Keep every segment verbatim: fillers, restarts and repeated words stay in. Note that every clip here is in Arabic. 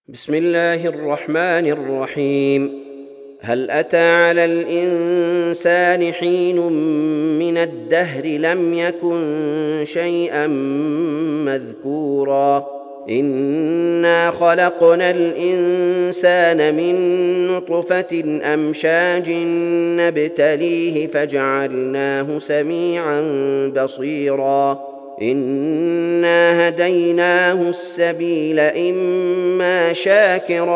بسم الله الرحمن الرحيم. هل أتى على الإنسان حين من الدهر لم يكن شيئا مذكورا إنا خلقنا الإنسان من نطفة أمشاج نبتليه فجعلناه سميعا بصيرا إنا هديناه السبيل إما شاكرا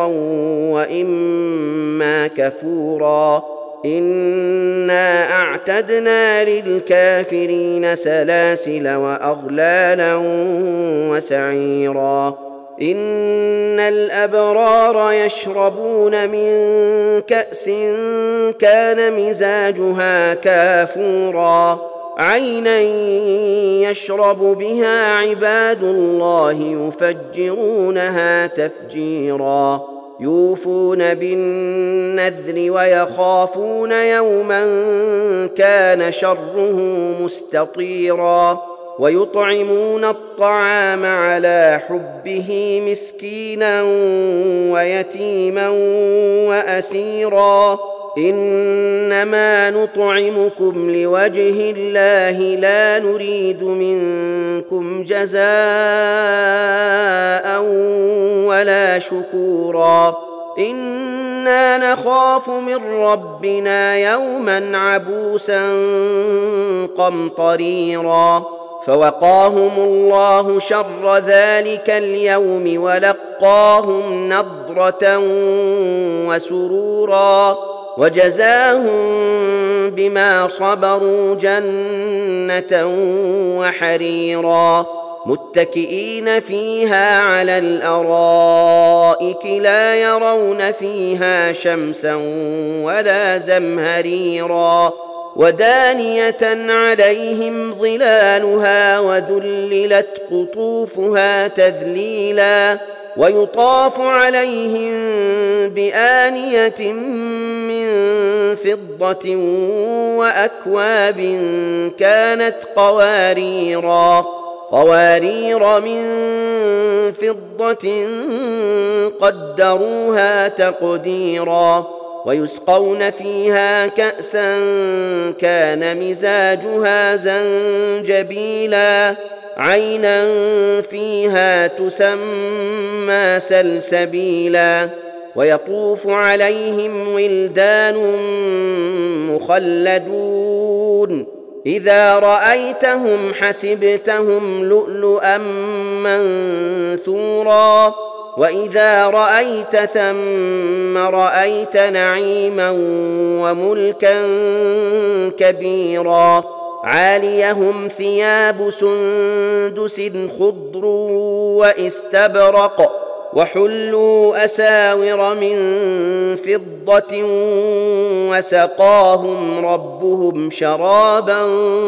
وإما كفورا إنا أعتدنا للكافرين سلاسل وأغلالا وسعيرا إن الأبرار يشربون من كأس كان مزاجها كافورا عينا يشرب بها عباد الله يفجرونها تفجيرا يوفون بالنذر ويخافون يوما كان شره مستطيرا ويطعمون الطعام على حبه مسكينا ويتيما وأسيرا إنما نطعمكم لوجه الله لا نريد منكم جزاء ولا شكورا إنا نخاف من ربنا يوما عبوسا قمطريرا فوقاهم الله شر ذلك اليوم ولقاهم نضرة وسرورا وجزاهم بما صبروا جنة وحريرا متكئين فيها على الأرائك لا يرون فيها شمسا ولا زمهريرا ودانية عليهم ظلالها وذللت قطوفها تذليلا ويطاف عليهم بآنية من فضة وأكواب كانت قواريرا قوارير من فضة قدروها تقديرا ويسقون فيها كأسا كان مزاجها زنجبيلا عينا فيها تسمى سلسبيلا ويطوف عليهم ولدان مخلدون إذا رأيتهم حسبتهم لؤلؤا منثورا وإذا رأيت ثم رأيت نعيما وملكا كبيرا عاليهم ثياب سندس خضر واستبرق وحلوا أساور من فضة وسقاهم ربهم شرابا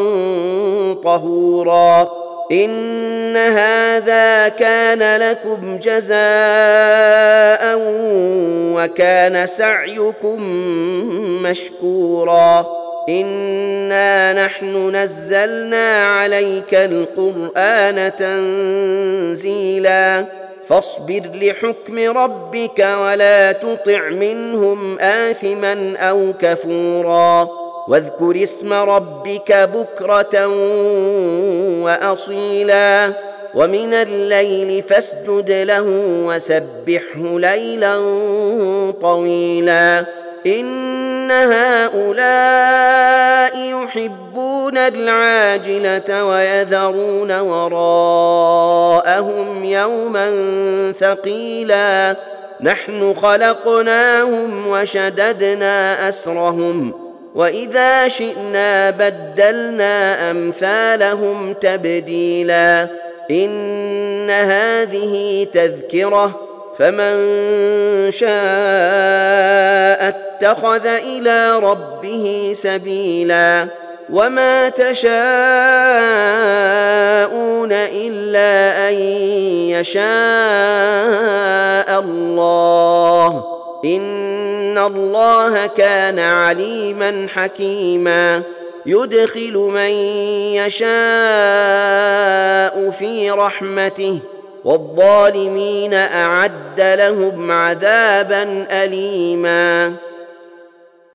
طهورا إن هذا كان لكم جزاء وكان سعيكم مشكورا إنا نحن نزلنا عليك القرآن تنزيلا فاصبر لحكم ربك ولا تطع منهم آثما أو كفورا واذكر اسم ربك بكرة وأصيلا ومن الليل فاسجد له وسبحه ليلا طويلا إن هؤلاء يحبون العاجلة ويذرون وراءهم يوما ثقيلا نحن خلقناهم وشددنا أسرهم وإذا شئنا بدلنا أمثالهم تبديلا إن هذه تذكرة فمن شاء اتخذ إلى ربه سبيلا وما تشاءون إلا أن يشاء الله إن الله كان عليما حكيما يدخل من يشاء في رحمته والظالمين أعد لهم عذابا أليما